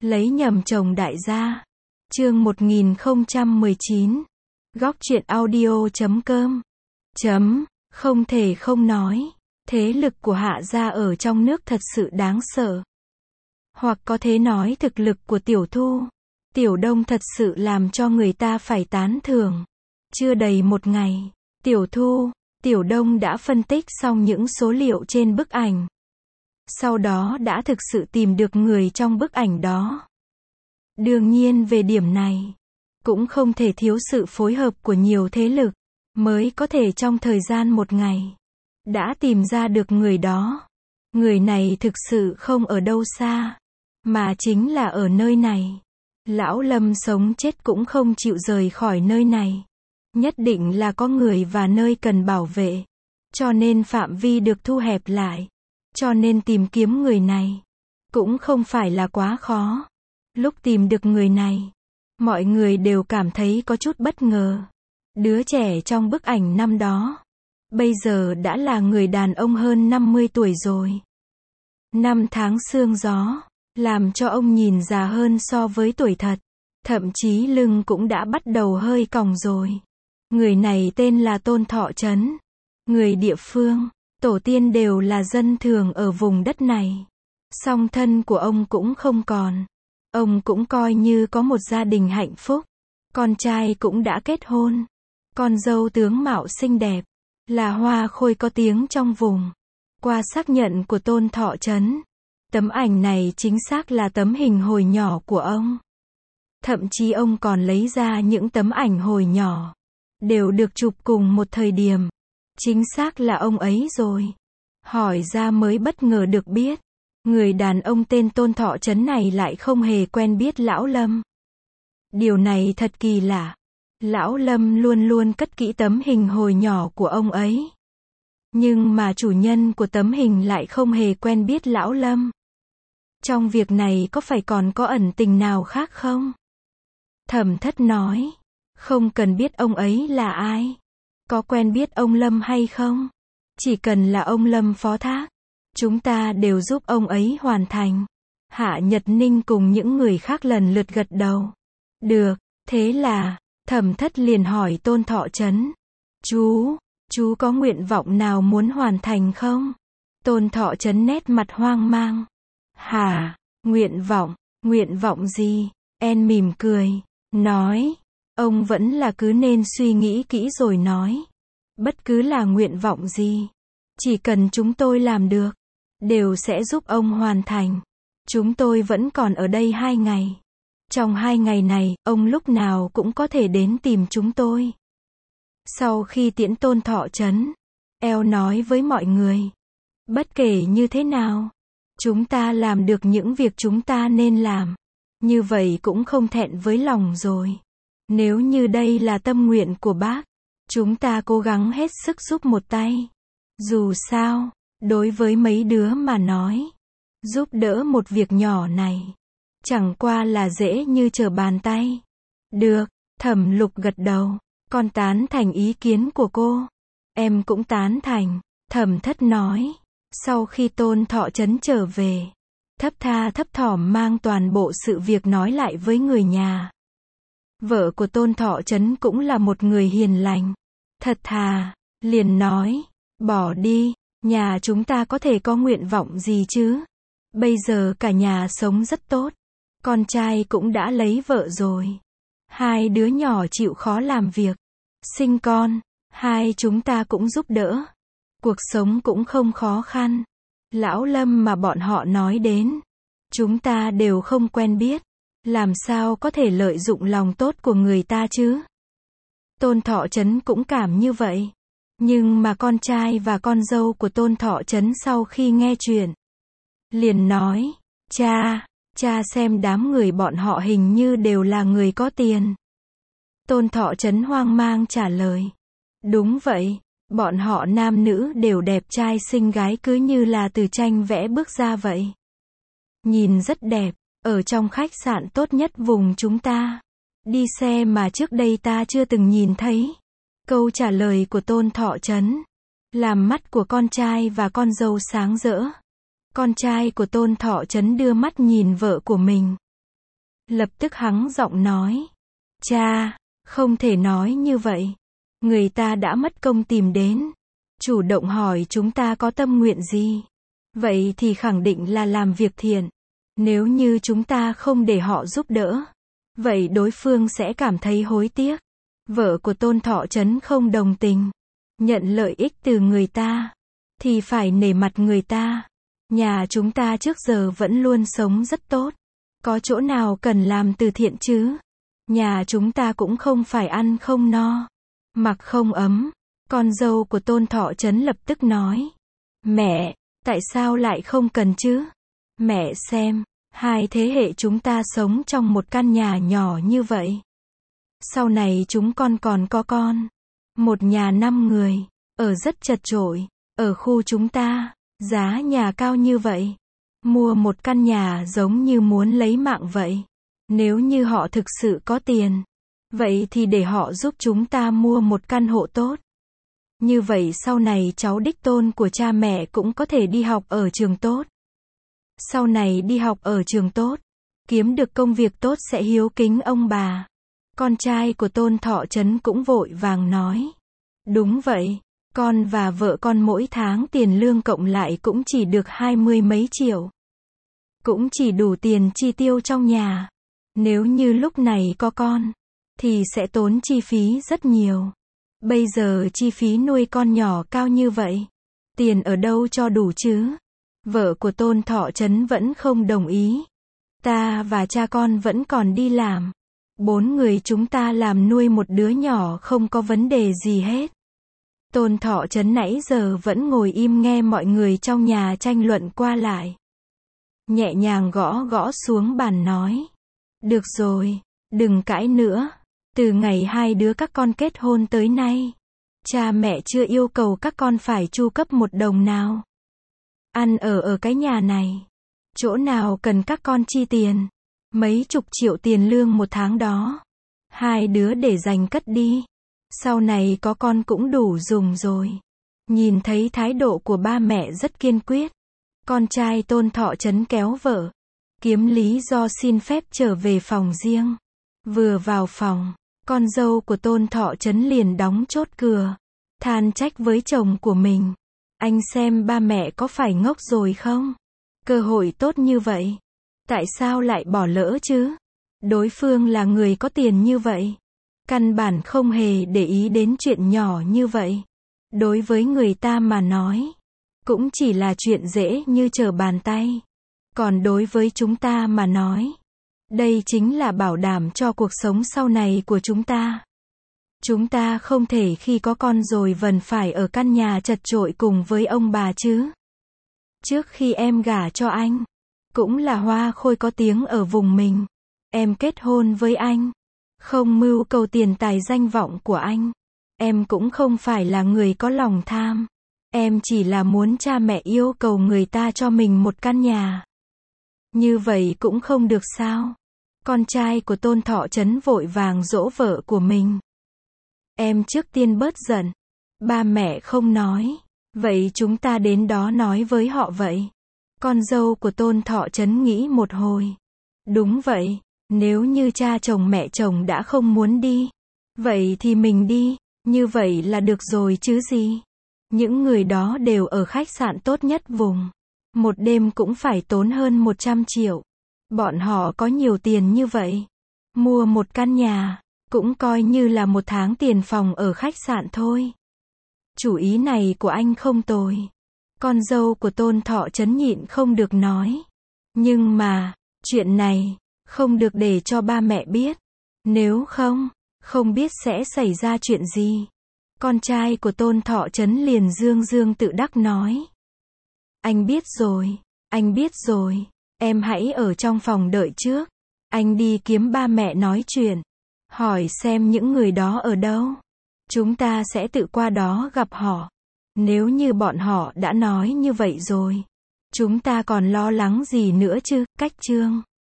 Lấy nhầm chồng đại gia. Chương 1019. Góc truyện audio.com. Không thể không nói, thế lực của Hạ gia ở trong nước thật sự đáng sợ. Hoặc có thể nói thực lực của Tiểu Thu, Tiểu Đông thật sự làm cho người ta phải tán thưởng. Chưa đầy một ngày, Tiểu Thu, Tiểu Đông đã phân tích xong những số liệu trên bức ảnh. Sau đó đã thực sự tìm được người trong bức ảnh đó. Đương nhiên về điểm này, cũng không thể thiếu sự phối hợp của nhiều thế lực, mới có thể trong thời gian một ngày, đã tìm ra được người đó. Người này thực sự không ở đâu xa, mà chính là ở nơi này. Lão Lâm sống chết cũng không chịu rời khỏi nơi này. Nhất định là có người và nơi cần bảo vệ. Cho nên phạm vi được thu hẹp lại. Cho nên tìm kiếm người này cũng không phải là quá khó. Lúc tìm được người này, mọi người đều cảm thấy có chút bất ngờ. Đứa trẻ trong bức ảnh năm đó, bây giờ đã là người đàn ông hơn 50 tuổi rồi. Năm tháng sương gió, làm cho ông nhìn già hơn so với tuổi thật. Thậm chí lưng cũng đã bắt đầu hơi còng rồi. Người này tên là Tôn Thọ Trấn. Người địa phương, tổ tiên đều là dân thường ở vùng đất này. Song thân của ông cũng không còn. Ông cũng coi như có một gia đình hạnh phúc. Con trai cũng đã kết hôn. Con dâu tướng mạo xinh đẹp, là hoa khôi có tiếng trong vùng. Qua xác nhận của Tôn Thọ Trấn, tấm ảnh này chính xác là tấm hình hồi nhỏ của ông. Thậm chí ông còn lấy ra những tấm ảnh hồi nhỏ, đều được chụp cùng một thời điểm. Chính xác là ông ấy rồi. Hỏi ra mới bất ngờ được biết, người đàn ông tên Tôn Thọ Trấn này lại không hề quen biết Lão Lâm. Điều này thật kỳ lạ. Lão Lâm luôn luôn cất kỹ tấm hình hồi nhỏ của ông ấy. Nhưng mà chủ nhân của tấm hình lại không hề quen biết Lão Lâm. Trong việc này có phải còn có ẩn tình nào khác không? Thẩm Thất nói, không cần biết ông ấy là ai. Có quen biết ông Lâm hay không? Chỉ cần là ông Lâm phó thác, chúng ta đều giúp ông ấy hoàn thành. Hạ Nhật Ninh cùng những người khác lần lượt gật đầu. Được, thế là, Thẩm Thất liền hỏi Tôn Thọ Trấn. Chú có nguyện vọng nào muốn hoàn thành không? Tôn Thọ Trấn nét mặt hoang mang. Hả, nguyện vọng gì? En mỉm cười, nói, ông vẫn là cứ nên suy nghĩ kỹ rồi nói. Bất cứ là nguyện vọng gì, chỉ cần chúng tôi làm được, đều sẽ giúp ông hoàn thành. Chúng tôi vẫn còn ở đây 2 ngày. Trong 2 ngày này, ông lúc nào cũng có thể đến tìm chúng tôi. Sau khi tiễn Tôn Thọ Trấn, eo nói với mọi người, bất kể như thế nào, chúng ta làm được những việc chúng ta nên làm. Như vậy cũng không thẹn với lòng rồi. Nếu như đây là tâm nguyện của bác, chúng ta cố gắng hết sức giúp một tay. Dù sao, đối với mấy đứa mà nói, giúp đỡ một việc nhỏ này, chẳng qua là dễ như trở bàn tay. Được, Thẩm Lục gật đầu. Con tán thành ý kiến của cô. Em cũng tán thành, Thẩm Thất nói. Sau khi Tôn Thọ Trấn trở về, thấp tha thấp thỏm mang toàn bộ sự việc nói lại với người nhà. Vợ của Tôn Thọ Trấn cũng là một người hiền lành, thật thà, liền nói, bỏ đi, nhà chúng ta có thể có nguyện vọng gì chứ? Bây giờ cả nhà sống rất tốt, con trai cũng đã lấy vợ rồi. 2 đứa nhỏ chịu khó làm việc, sinh con, hai chúng ta cũng giúp đỡ. Cuộc sống cũng không khó khăn. Lão Lâm mà bọn họ nói đến, chúng ta đều không quen biết, làm sao có thể lợi dụng lòng tốt của người ta chứ? Tôn Thọ Trấn cũng cảm như vậy. Nhưng mà con trai và con dâu của Tôn Thọ Trấn sau khi nghe chuyện, liền nói, cha xem đám người bọn họ hình như đều là người có tiền. Tôn Thọ Trấn hoang mang trả lời, đúng vậy, bọn họ nam nữ đều đẹp trai xinh gái cứ như là từ tranh vẽ bước ra vậy. Nhìn rất đẹp, ở trong khách sạn tốt nhất vùng chúng ta. Đi xe mà trước đây ta chưa từng nhìn thấy. Câu trả lời của Tôn Thọ Trấn làm mắt của con trai và con dâu sáng rỡ. Con trai của Tôn Thọ Trấn đưa mắt nhìn vợ của mình, Lập tức hắng giọng nói. Cha, không thể nói như vậy. Người ta đã mất công tìm đến. Chủ động hỏi chúng ta có tâm nguyện gì. Vậy thì khẳng định là làm việc thiện. Nếu như chúng ta không để họ giúp đỡ, vậy đối phương sẽ cảm thấy hối tiếc. Vợ của Tôn Thọ Trấn không đồng tình. Nhận lợi ích từ người ta, thì phải nể mặt người ta. Nhà chúng ta trước giờ vẫn luôn sống rất tốt. Có chỗ nào cần làm từ thiện chứ? Nhà chúng ta cũng không phải ăn không no, mặc không ấm. Con dâu của Tôn Thọ Trấn lập tức nói. Mẹ, tại sao lại không cần chứ? Mẹ xem, hai thế hệ chúng ta sống trong một căn nhà nhỏ như vậy. Sau này chúng con còn có con. Một nhà 5 người, ở rất chật chội. Ở khu chúng ta, giá nhà cao như vậy. Mua một căn nhà giống như muốn lấy mạng vậy. Nếu như họ thực sự có tiền, vậy thì để họ giúp chúng ta mua một căn hộ tốt. Như vậy sau này cháu đích tôn của cha mẹ cũng có thể đi học ở trường tốt. Sau này đi học ở trường tốt, kiếm được công việc tốt sẽ hiếu kính ông bà. Con trai của Tôn Thọ Trấn cũng vội vàng nói. Đúng vậy, con và vợ con mỗi tháng tiền lương cộng lại cũng chỉ được 20 mấy triệu. Cũng chỉ đủ tiền chi tiêu trong nhà. Nếu như lúc này có con, thì sẽ tốn chi phí rất nhiều. Bây giờ chi phí nuôi con nhỏ cao như vậy. Tiền ở đâu cho đủ chứ? Vợ của Tôn Thọ Trấn vẫn không đồng ý. Ta và cha con vẫn còn đi làm. 4 người chúng ta làm nuôi một đứa nhỏ không có vấn đề gì hết. Tôn Thọ Trấn nãy giờ vẫn ngồi im nghe mọi người trong nhà tranh luận qua lại. Nhẹ nhàng gõ gõ xuống bàn nói. Được rồi, đừng cãi nữa. Từ ngày hai đứa các con kết hôn tới nay, cha mẹ chưa yêu cầu các con phải chu cấp một đồng nào. Ăn ở cái nhà này, chỗ nào cần các con chi tiền. Mấy chục triệu tiền lương một tháng đó. Hai đứa để dành cất đi. Sau này có con cũng đủ dùng rồi. Nhìn thấy thái độ của ba mẹ rất kiên quyết. Con trai Tôn Thọ Trấn kéo vợ, kiếm lý do xin phép trở về phòng riêng. Vừa vào phòng, con dâu của Tôn Thọ Trấn liền đóng chốt cửa. Than trách với chồng của mình. Anh xem ba mẹ có phải ngốc rồi không? Cơ hội tốt như vậy, tại sao lại bỏ lỡ chứ? Đối phương là người có tiền như vậy. Căn bản không hề để ý đến chuyện nhỏ như vậy. Đối với người ta mà nói, cũng chỉ là chuyện dễ như trở bàn tay. Còn đối với chúng ta mà nói, đây chính là bảo đảm cho cuộc sống sau này của chúng ta. Chúng ta không thể khi có con rồi vẫn phải ở căn nhà chật chội cùng với ông bà chứ. Trước khi em gả cho anh, cũng là hoa khôi có tiếng ở vùng mình. Em kết hôn với anh, không mưu cầu tiền tài danh vọng của anh. Em cũng không phải là người có lòng tham. Em chỉ là muốn cha mẹ yêu cầu người ta cho mình một căn nhà. Như vậy cũng không được sao? Con trai của Tôn Thọ Trấn vội vàng dỗ vợ của mình. Em trước tiên bớt giận. Ba mẹ không nói. Vậy chúng ta đến đó nói với họ vậy. Con dâu của Tôn Thọ Trấn nghĩ một hồi. Đúng vậy, nếu như cha chồng mẹ chồng đã không muốn đi, vậy thì mình đi, như vậy là được rồi chứ gì. Những người đó đều ở khách sạn tốt nhất vùng. Một đêm cũng phải tốn hơn 100 triệu. Bọn họ có nhiều tiền như vậy. Mua một căn nhà, cũng coi như là một tháng tiền phòng ở khách sạn thôi. Chủ ý này của anh không tồi. Con dâu của Tôn Thọ Trấn nhịn không được nói. Nhưng mà, chuyện này, không được để cho ba mẹ biết. Nếu không biết sẽ xảy ra chuyện gì. Con trai của Tôn Thọ Trấn liền dương tự đắc nói. Anh biết rồi, em hãy ở trong phòng đợi trước. Anh đi kiếm ba mẹ nói chuyện. Hỏi xem những người đó ở đâu. Chúng ta sẽ tự qua đó gặp họ. Nếu như bọn họ đã nói như vậy rồi, chúng ta còn lo lắng gì nữa chứ? Cách chương